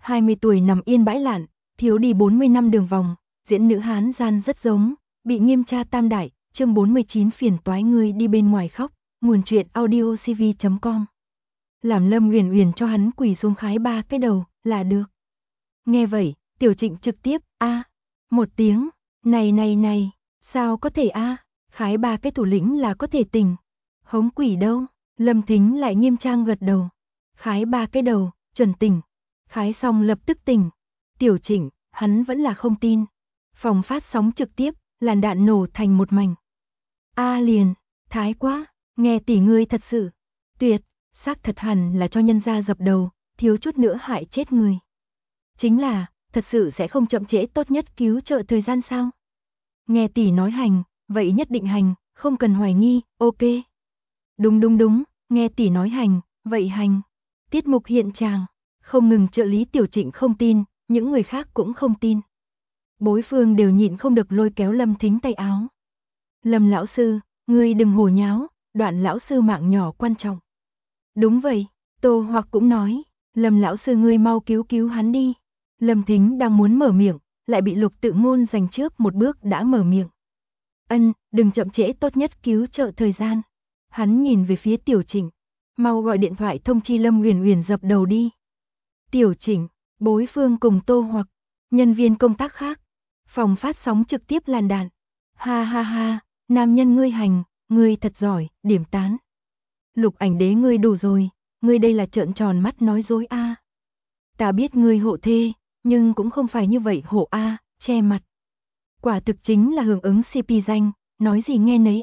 20 tuổi nằm yên bãi lạn, thiếu đi 40 năm đường vòng, diễn nữ Hán gian rất giống, bị nghiêm tra tam đại, chương 49 phiền toái người đi bên ngoài khóc, nguồn truyện audiocv.com. Làm Lâm Uyển Uyển cho hắn quỳ xuống khái 3 cái đầu, là được. Nghe vậy, Tiểu Trịnh trực tiếp, một tiếng, này, sao có thể khái 3 cái thủ lĩnh là có thể tỉnh. Hống quỷ đâu, Lâm Thính lại nghiêm trang gật đầu. Khái 3 cái đầu, chuẩn tỉnh. Khái xong lập tức tỉnh. Tiểu Trịnh, hắn vẫn là không tin. Phòng phát sóng trực tiếp, làn đạn nổ thành một mảnh. Liền, thái quá, nghe tỷ ngươi thật sự. Tuyệt, xác thật hẳn là cho nhân gia dập đầu, thiếu chút nữa hại chết người. Chính là, thật sự sẽ không chậm trễ, tốt nhất cứu trợ thời gian sao? Nghe tỷ nói hành, vậy nhất định hành, không cần hoài nghi, ok. Đúng, nghe tỷ nói hành, vậy hành. Tiết mục hiện tràng, không ngừng trợ lý Tiểu Trịnh không tin, những người khác cũng không tin. Bối phương đều nhịn không được lôi kéo Lâm Thính tay áo. Lâm lão sư, ngươi đừng hồ nháo, Đoạn lão sư mạng nhỏ quan trọng. Đúng vậy, Tô Hoặc cũng nói, Lâm lão sư ngươi mau cứu hắn đi. Lâm Thính đang muốn mở miệng, lại bị Lục Tự Ngôn giành trước một bước đã mở miệng. Đừng chậm trễ, tốt nhất cứu trợ thời gian. Hắn nhìn về phía Tiểu Trịnh, mau gọi điện thoại thông chi Lâm Uyển Uyển dập đầu đi. Tiểu Trịnh, Bối phương cùng Tô Hoặc, nhân viên công tác khác, phòng phát sóng trực tiếp làn đạn. Ha, nam nhân ngươi hành, ngươi thật giỏi, điểm tán. Lục Ảnh Đế ngươi đủ rồi, ngươi đây là trợn tròn mắt nói dối Ta biết ngươi hộ thê, nhưng cũng không phải như vậy hộ che mặt. Quả thực chính là hưởng ứng CP danh, nói gì nghe nấy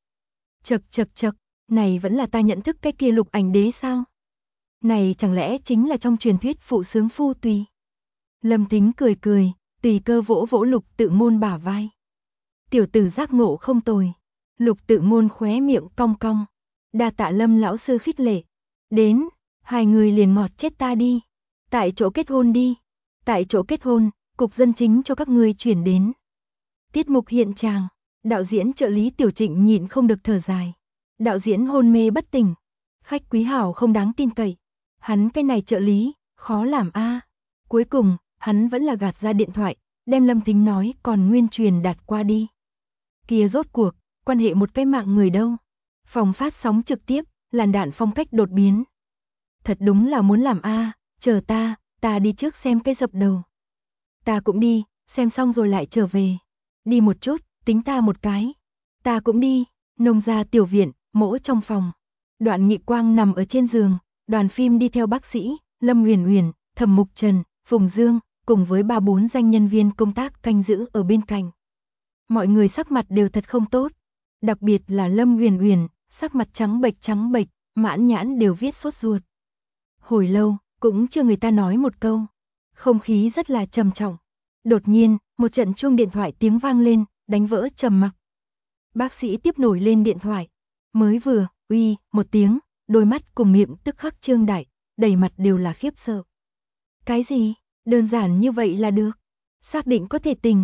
Chậc, này vẫn là ta nhận thức cái kia Lục Ảnh Đế sao? Này chẳng lẽ chính là trong truyền thuyết phụ sướng phu tùy? Lâm Thính cười, tùy cơ vỗ vỗ Lục Tự Ngôn bả vai. Tiểu tử giác ngộ không tồi. Lục Tự Ngôn khóe miệng cong cong. Đa tạ Lâm lão sư khích lệ. Đến, hai người liền ngọt chết ta đi. Tại chỗ kết hôn đi. Tại chỗ kết hôn, cục dân chính cho các ngươi chuyển đến. Tiết mục hiện tràng, đạo diễn trợ lý Tiểu Trịnh nhịn không được thở dài. Đạo diễn hôn mê bất tỉnh. Khách quý hảo không đáng tin cậy. Hắn cái này trợ lý, khó làm Cuối cùng, hắn vẫn là gạt ra điện thoại, đem Lâm Thính nói còn nguyên truyền đạt qua đi. Kia rốt cuộc, quan hệ một cái mạng người đâu. Phòng phát sóng trực tiếp, làn đạn phong cách đột biến. Thật đúng là muốn làm chờ ta đi trước xem cái dập đầu. Ta cũng đi, xem xong rồi lại trở về. Đi một chút, tính ta một cái. Ta cũng đi, nông gia tiểu viện, mỗ trong phòng. Đoạn Nghị Quang nằm ở trên giường, đoàn phim đi theo bác sĩ, Lâm Uyển Uyển, Thẩm Mục Trần, Phùng Dương, cùng với 3-4 danh nhân viên công tác canh giữ ở bên cạnh. Mọi người sắc mặt đều thật không tốt, đặc biệt là Lâm Uyển Uyển, sắc mặt trắng bệch, mãn nhãn đều viết sốt ruột. Hồi lâu, cũng chưa người ta nói một câu. Không khí rất là trầm trọng. Đột nhiên, một trận chuông điện thoại tiếng vang lên, đánh vỡ trầm mặc. Bác sĩ tiếp nổi lên điện thoại. Mới vừa, uy, một tiếng, đôi mắt cùng miệng tức khắc trương đại, đầy mặt đều là khiếp sợ. Cái gì? Đơn giản như vậy là được. Xác định có thể tình.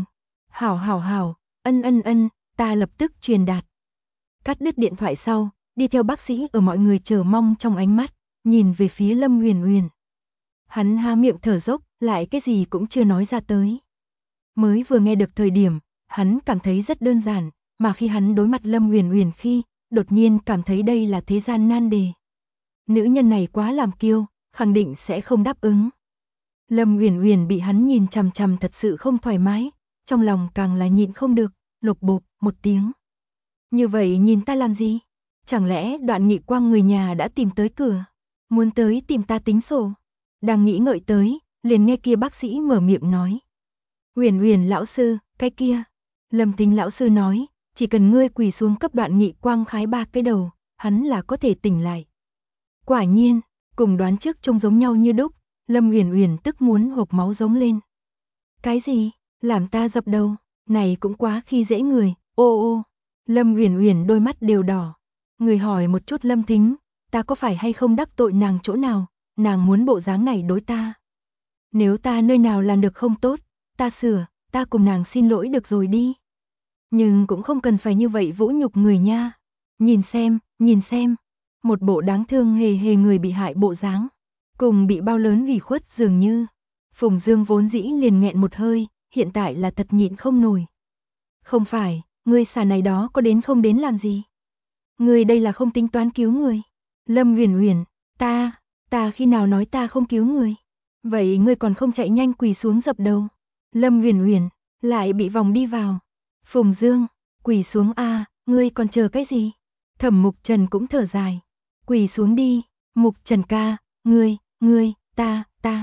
Hảo, ân, ta lập tức truyền đạt. Cắt đứt điện thoại sau, đi theo bác sĩ ở mọi người chờ mong trong ánh mắt, nhìn về phía Lâm Uyển Uyển. Hắn há miệng thở dốc, lại cái gì cũng chưa nói ra tới. Mới vừa nghe được thời điểm, hắn cảm thấy rất đơn giản, mà khi hắn đối mặt Lâm Uyển Uyển khi, đột nhiên cảm thấy đây là thế gian nan đề. Nữ nhân này quá làm kiêu, khẳng định sẽ không đáp ứng. Lâm Uyển Uyển bị hắn nhìn chằm chằm thật sự không thoải mái, trong lòng càng là nhịn không được, lục bộp một tiếng. Như vậy nhìn ta làm gì? Chẳng lẽ Đoạn Nghị Quang người nhà đã tìm tới cửa, muốn tới tìm ta tính sổ? Đang nghĩ ngợi tới, liền nghe kia bác sĩ mở miệng nói. Uyển Uyển lão sư, cái kia. Lâm Thính lão sư nói, chỉ cần ngươi quỳ xuống cấp Đoạn Nghị Quang khái 3 cái đầu, hắn là có thể tỉnh lại. Quả nhiên, cùng đoán trước trông giống nhau như đúc, Lâm Uyển Uyển tức muốn hộc máu giống lên. Cái gì? Làm ta dập đầu, này cũng quá khi dễ người, ô. Lâm Uyển Uyển đôi mắt đều đỏ. Người hỏi một chút Lâm Thính, ta có phải hay không đắc tội nàng chỗ nào, nàng muốn bộ dáng này đối ta. Nếu ta nơi nào làm được không tốt, ta sửa, ta cùng nàng xin lỗi được rồi đi. Nhưng cũng không cần phải như vậy vũ nhục người nha. Nhìn xem, một bộ đáng thương hề người bị hại bộ dáng, cùng bị bao lớn ủy khuất dường như. Phùng Dương vốn dĩ liền nghẹn một hơi, hiện tại là thật nhịn không nổi. Không phải, ngươi xà này đó có đến không đến làm gì? Ngươi đây là không tính toán cứu người. Lâm Uyển Uyển, ta khi nào nói ta không cứu người? Vậy ngươi còn không chạy nhanh quỳ xuống dập đầu. Lâm Uyển Uyển lại bị vòng đi vào. Phùng Dương, quỳ xuống a, ngươi còn chờ cái gì? Thẩm Mục Trần cũng thở dài. Quỳ xuống đi, Mục Trần ca, ngươi, ta.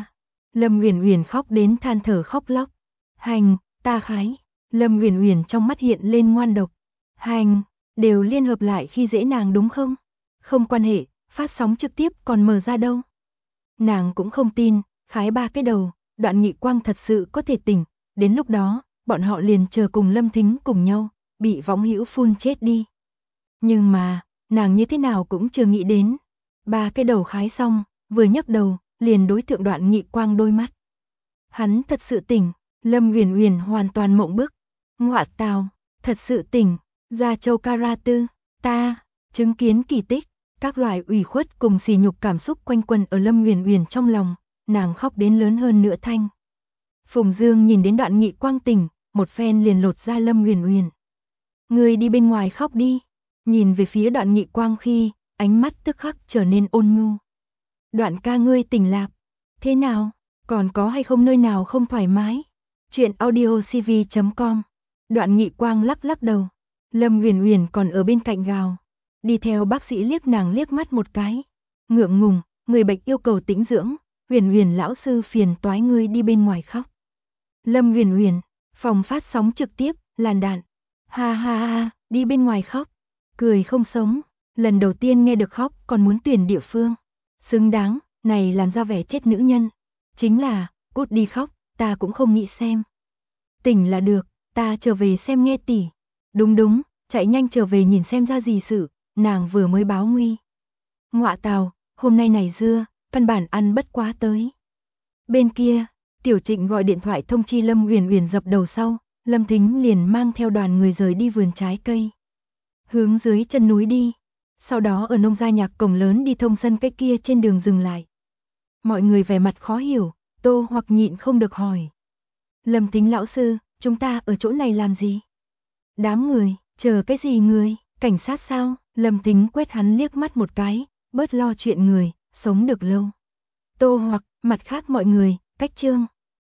Lâm Uyển Uyển khóc đến than thở khóc lóc. Hành, ta khái. Lâm Uyển Uyển trong mắt hiện lên ngoan độc. Hành, đều liên hợp lại khi dễ nàng đúng không? Không quan hệ, phát sóng trực tiếp còn mở ra đâu. Nàng cũng không tin, khái 3 cái đầu, Đoạn Nghị Quang thật sự có thể tỉnh, đến lúc đó, bọn họ liền chờ cùng Lâm Thính cùng nhau, bị Võng Hữu phun chết đi. Nhưng mà, nàng như thế nào cũng chưa nghĩ đến. 3 cái đầu khái xong, vừa nhấc đầu, liền đối thượng Đoạn Nghị Quang đôi mắt. Hắn thật sự tỉnh, Lâm Uyển Uyển hoàn toàn mộng bức. Ngọa tào, thật sự tỉnh, Gia Châu Karatu, ta, chứng kiến kỳ tích, các loại ủy khuất cùng sỉ nhục cảm xúc quanh quẩn ở Lâm Uyển Uyển trong lòng, nàng khóc đến lớn hơn nửa thanh. Phùng Dương nhìn đến Đoạn Nghị Quang tỉnh, một phen liền lột ra Lâm Uyển Uyển. Ngươi đi bên ngoài khóc đi. Nhìn về phía Đoạn Nghị Quang khi, ánh mắt tức khắc trở nên ôn nhu. Đoạn ca ngươi tỉnh lạc, thế nào, còn có hay không nơi nào không thoải mái? Chuyện audiocv.com. Đoạn Nghị Quang lắc lắc đầu. Lâm Uyển Uyển còn ở bên cạnh gào. Đi theo bác sĩ liếc nàng liếc mắt một cái. Ngượng ngùng, người bệnh yêu cầu tĩnh dưỡng, Uyển Uyển lão sư phiền toái ngươi đi bên ngoài khóc. Lâm Uyển Uyển, phòng phát sóng trực tiếp, làn đạn. Ha ha ha, đi bên ngoài khóc. Cười không sống, lần đầu tiên nghe được khóc còn muốn tuyển địa phương. Xứng đáng, này làm ra vẻ chết nữ nhân. Chính là, cút đi khóc, ta cũng không nghĩ xem. Tỉnh là được, ta trở về xem nghe tỷ. Đúng, chạy nhanh trở về nhìn xem ra gì sự, nàng vừa mới báo nguy. Ngọa tào, hôm nay này dưa, căn bản ăn bất quá tới. Bên kia, Tiểu Trịnh gọi điện thoại thông chi Lâm Uyển Uyển dập đầu sau, Lâm Thính liền mang theo đoàn người rời đi vườn trái cây. Hướng dưới chân núi đi, sau đó ở nông gia nhạc cổng lớn đi thông sân cái kia trên đường dừng lại. Mọi người vẻ mặt khó hiểu, Tô Hoặc nhịn không được hỏi. Lâm Thính lão sư, chúng ta ở chỗ này làm gì? Đám người, chờ cái gì người, cảnh sát sao? Lâm Thính quét hắn liếc mắt một cái, bớt lo chuyện người, sống được lâu. Tô Hoặc, mặt khác mọi người, cách chương.